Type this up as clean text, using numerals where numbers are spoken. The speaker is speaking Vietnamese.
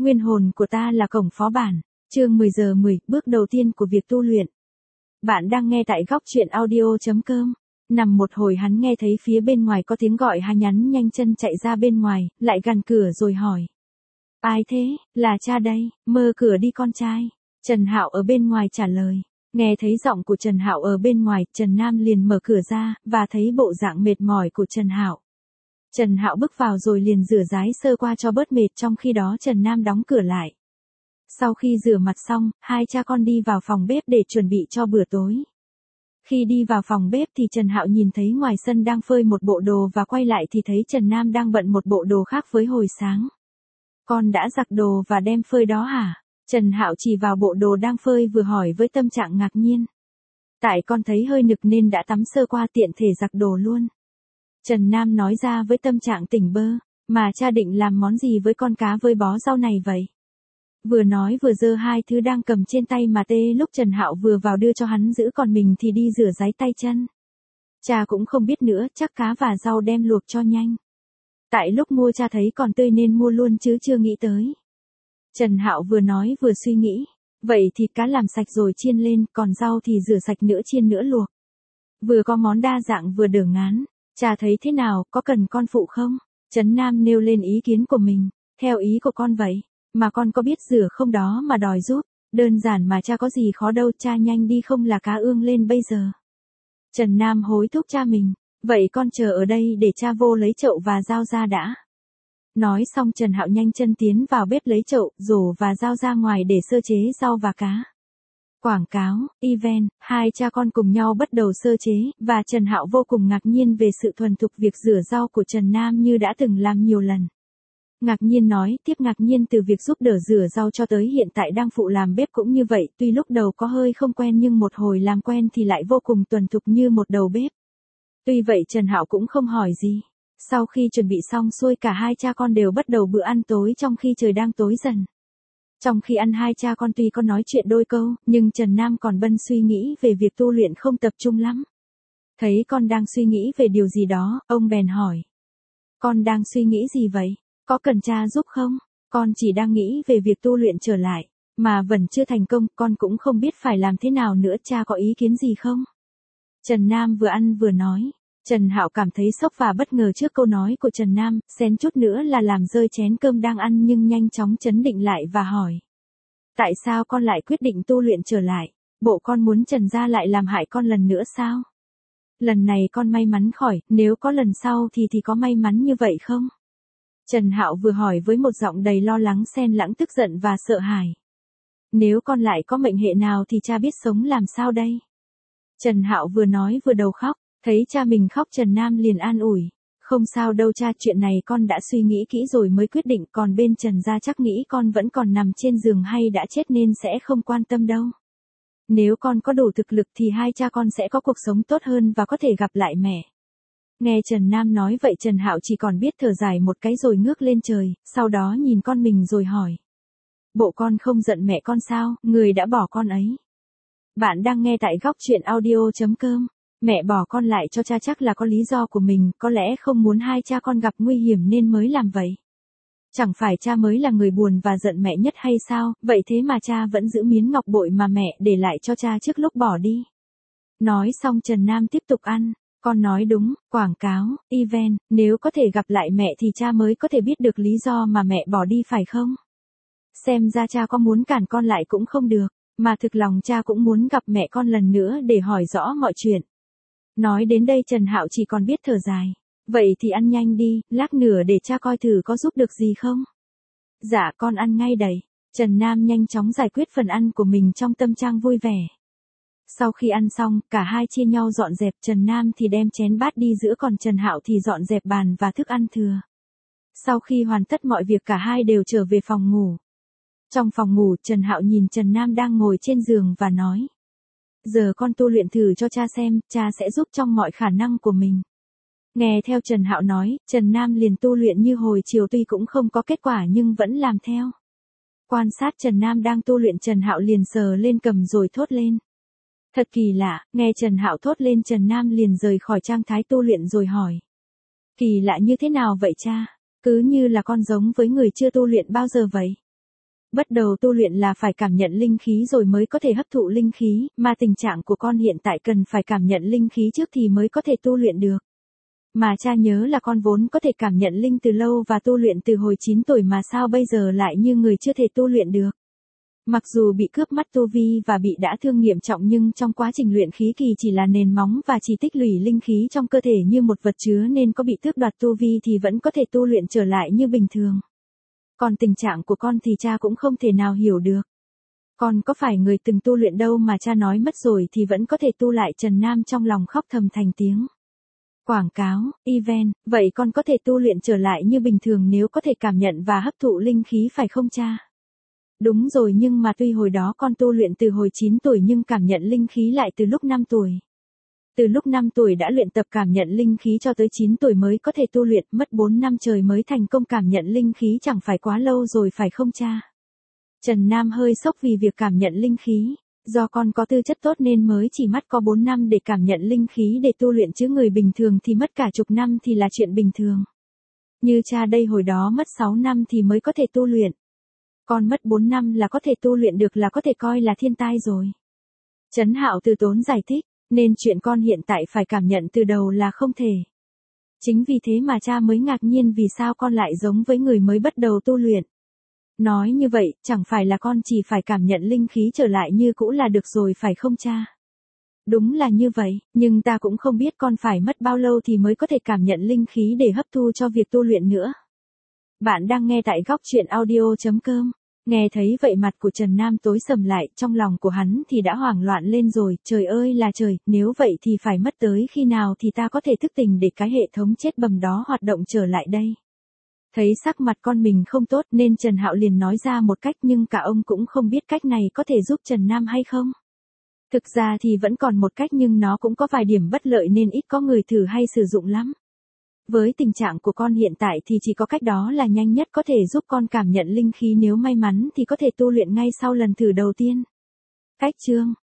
Nguyên hồn của ta là cổng phó bản. Chương 10 giờ 10, bước đầu tiên của việc tu luyện. Bạn đang nghe tại góc truyện audio.com. Nằm một hồi hắn nghe thấy phía bên ngoài có tiếng gọi, hắn nhắn nhanh chân chạy ra bên ngoài, lại gần cửa rồi hỏi. Ai thế? Là cha đây, mở cửa đi con trai. Trần Hạo ở bên ngoài trả lời. Nghe thấy giọng của Trần Hạo ở bên ngoài, Trần Nam liền mở cửa ra, và thấy bộ dạng mệt mỏi của Trần Hạo. Trần Hạo bước vào rồi liền rửa ráy sơ qua cho bớt mệt, trong khi đó Trần Nam đóng cửa lại. Sau khi rửa mặt xong, hai cha con đi vào phòng bếp để chuẩn bị cho bữa tối. Khi đi vào phòng bếp thì Trần Hạo nhìn thấy ngoài sân đang phơi một bộ đồ và quay lại thì thấy Trần Nam đang bận một bộ đồ khác với hồi sáng. Con đã giặt đồ và đem phơi đó hả? Trần Hạo chỉ vào bộ đồ đang phơi vừa hỏi với tâm trạng ngạc nhiên. Tại con thấy hơi nực nên đã tắm sơ qua tiện thể giặt đồ luôn. Trần Nam nói ra với tâm trạng tỉnh bơ, mà cha định làm món gì với con cá với bó rau này vậy? Vừa nói vừa giơ hai thứ đang cầm trên tay mà tê lúc Trần Hạo vừa vào đưa cho hắn giữ, còn mình thì đi rửa ráy tay chân. Cha cũng không biết nữa, chắc cá và rau đem luộc cho nhanh. Tại lúc mua cha thấy còn tươi nên mua luôn chứ chưa nghĩ tới. Trần Hạo vừa nói vừa suy nghĩ, vậy thịt cá làm sạch rồi chiên lên, còn rau thì rửa sạch nữa chiên nữa luộc. Vừa có món đa dạng vừa đỡ ngán. Cha thấy thế nào, có cần con phụ không? Trấn Nam nêu lên ý kiến của mình. Theo ý của con vậy, mà con có biết rửa không đó mà đòi giúp. Đơn giản mà cha, có gì khó đâu, cha nhanh đi không là cá ương lên bây giờ. Trần Nam hối thúc cha mình. Vậy con chờ ở đây để cha vô lấy chậu và dao ra đã. Nói xong Trần Hạo nhanh chân tiến vào bếp lấy chậu, rổ và dao ra ngoài để sơ chế rau và cá. Quảng cáo, event, hai cha con cùng nhau bắt đầu sơ chế, và Trần Hạo vô cùng ngạc nhiên về sự thuần thục việc rửa rau của Trần Nam như đã từng làm nhiều lần. Ngạc nhiên nói tiếp ngạc nhiên từ việc giúp đỡ rửa rau cho tới hiện tại đang phụ làm bếp cũng như vậy, tuy lúc đầu có hơi không quen nhưng một hồi làm quen thì lại vô cùng thuần thục như một đầu bếp. Tuy vậy Trần Hạo cũng không hỏi gì. Sau khi chuẩn bị xong xuôi cả hai cha con đều bắt đầu bữa ăn tối trong khi trời đang tối dần. Trong khi ăn hai cha con tuy có nói chuyện đôi câu, nhưng Trần Nam còn bận suy nghĩ về việc tu luyện không tập trung lắm. Thấy con đang suy nghĩ về điều gì đó, ông bèn hỏi. Con đang suy nghĩ gì vậy? Có cần cha giúp không? Con chỉ đang nghĩ về việc tu luyện trở lại, mà vẫn chưa thành công, con cũng không biết phải làm thế nào nữa, cha có ý kiến gì không? Trần Nam vừa ăn vừa nói. Trần Hạo cảm thấy sốc và bất ngờ trước câu nói của Trần Nam, xén chút nữa là làm rơi chén cơm đang ăn nhưng nhanh chóng trấn định lại và hỏi. Tại sao con lại quyết định tu luyện trở lại? Bộ con muốn Trần gia lại làm hại con lần nữa sao? Lần này con may mắn khỏi, nếu có lần sau thì có may mắn như vậy không? Trần Hạo vừa hỏi với một giọng đầy lo lắng xen lẫn tức giận và sợ hãi. Nếu con lại có mệnh hệ nào thì cha biết sống làm sao đây? Trần Hạo vừa nói vừa đầu khóc. Thấy cha mình khóc Trần Nam liền an ủi. Không sao đâu cha, chuyện này con đã suy nghĩ kỹ rồi mới quyết định, còn bên Trần gia chắc nghĩ con vẫn còn nằm trên giường hay đã chết nên sẽ không quan tâm đâu. Nếu con có đủ thực lực thì hai cha con sẽ có cuộc sống tốt hơn và có thể gặp lại mẹ. Nghe Trần Nam nói vậy Trần Hạo chỉ còn biết thở dài một cái rồi ngước lên trời, sau đó nhìn con mình rồi hỏi. Bộ con không giận mẹ con sao, người đã bỏ con ấy. Bạn đang nghe tại góc truyện audio.com. Mẹ bỏ con lại cho cha chắc là có lý do của mình, có lẽ không muốn hai cha con gặp nguy hiểm nên mới làm vậy. Chẳng phải cha mới là người buồn và giận mẹ nhất hay sao, vậy thế mà cha vẫn giữ miếng ngọc bội mà mẹ để lại cho cha trước lúc bỏ đi. Nói xong Trần Nam tiếp tục ăn. Con nói đúng, quảng cáo, event, nếu có thể gặp lại mẹ thì cha mới có thể biết được lý do mà mẹ bỏ đi phải không? Xem ra cha có muốn cản con lại cũng không được, mà thực lòng cha cũng muốn gặp mẹ con lần nữa để hỏi rõ mọi chuyện. Nói đến đây Trần Hạo chỉ còn biết thở dài. Vậy thì ăn nhanh đi, lát nữa để cha coi thử có giúp được gì không? Dạ con ăn ngay đây. Trần Nam nhanh chóng giải quyết phần ăn của mình trong tâm trạng vui vẻ. Sau khi ăn xong, cả hai chia nhau dọn dẹp, Trần Nam thì đem chén bát đi giữa, còn Trần Hạo thì dọn dẹp bàn và thức ăn thừa. Sau khi hoàn tất mọi việc cả hai đều trở về phòng ngủ. Trong phòng ngủ Trần Hạo nhìn Trần Nam đang ngồi trên giường và nói. Giờ con tu luyện thử cho cha xem, cha sẽ giúp trong mọi khả năng của mình. Nghe theo Trần Hạo nói, Trần Nam liền tu luyện như hồi chiều, tuy cũng không có kết quả nhưng vẫn làm theo. Quan sát Trần Nam đang tu luyện Trần Hạo liền sờ lên cầm rồi thốt lên. Thật kỳ lạ, nghe Trần Hạo thốt lên Trần Nam liền rời khỏi trạng thái tu luyện rồi hỏi. Kỳ lạ như thế nào vậy cha? Cứ như là con giống với người chưa tu luyện bao giờ vậy. Bắt đầu tu luyện là phải cảm nhận linh khí rồi mới có thể hấp thụ linh khí, mà tình trạng của con hiện tại cần phải cảm nhận linh khí trước thì mới có thể tu luyện được. Mà cha nhớ là con vốn có thể cảm nhận linh từ lâu và tu luyện từ hồi 9 tuổi mà sao bây giờ lại như người chưa thể tu luyện được. Mặc dù bị cướp mất tu vi và bị đã thương nghiêm trọng nhưng trong quá trình luyện khí kỳ chỉ là nền móng và chỉ tích lũy linh khí trong cơ thể như một vật chứa nên có bị tước đoạt tu vi thì vẫn có thể tu luyện trở lại như bình thường. Còn tình trạng của con thì cha cũng không thể nào hiểu được. Con có phải người từng tu luyện đâu mà cha nói mất rồi thì vẫn có thể tu lại. Trần Nam trong lòng khóc thầm thành tiếng. Quảng cáo, event, vậy con có thể tu luyện trở lại như bình thường nếu có thể cảm nhận và hấp thụ linh khí phải không cha? Đúng rồi nhưng mà tuy hồi đó con tu luyện từ hồi 9 tuổi nhưng cảm nhận linh khí lại từ lúc 5 tuổi. Từ lúc 5 tuổi đã luyện tập cảm nhận linh khí cho tới 9 tuổi mới có thể tu luyện, mất 4 năm trời mới thành công cảm nhận linh khí chẳng phải quá lâu rồi phải không cha? Trần Nam hơi sốc vì việc cảm nhận linh khí. Do con có tư chất tốt nên mới chỉ mất có 4 năm để cảm nhận linh khí để tu luyện chứ người bình thường thì mất cả chục năm thì là chuyện bình thường. Như cha đây hồi đó mất 6 năm thì mới có thể tu luyện. Con mất 4 năm là có thể tu luyện được là có thể coi là thiên tai rồi. Trấn Hạo từ tốn giải thích, nên chuyện con hiện tại phải cảm nhận từ đầu là không thể. Chính vì thế mà cha mới ngạc nhiên vì sao con lại giống với người mới bắt đầu tu luyện. Nói như vậy, chẳng phải là con chỉ phải cảm nhận linh khí trở lại như cũ là được rồi phải không cha? Đúng là như vậy, nhưng ta cũng không biết con phải mất bao lâu thì mới có thể cảm nhận linh khí để hấp thu cho việc tu luyện nữa. Bạn đang nghe tại góc truyện audio.com. Nghe thấy vậy mặt của Trần Nam tối sầm lại, trong lòng của hắn thì đã hoảng loạn lên rồi, trời ơi là trời, nếu vậy thì phải mất tới khi nào thì ta có thể thức tỉnh để cái hệ thống chết bầm đó hoạt động trở lại đây. Thấy sắc mặt con mình không tốt nên Trần Hạo liền nói ra một cách nhưng cả ông cũng không biết cách này có thể giúp Trần Nam hay không. Thực ra thì vẫn còn một cách nhưng nó cũng có vài điểm bất lợi nên ít có người thử hay sử dụng lắm. Với tình trạng của con hiện tại thì chỉ có cách đó là nhanh nhất có thể giúp con cảm nhận linh khí nếu may mắn thì có thể tu luyện ngay sau lần thử đầu tiên. Cách chương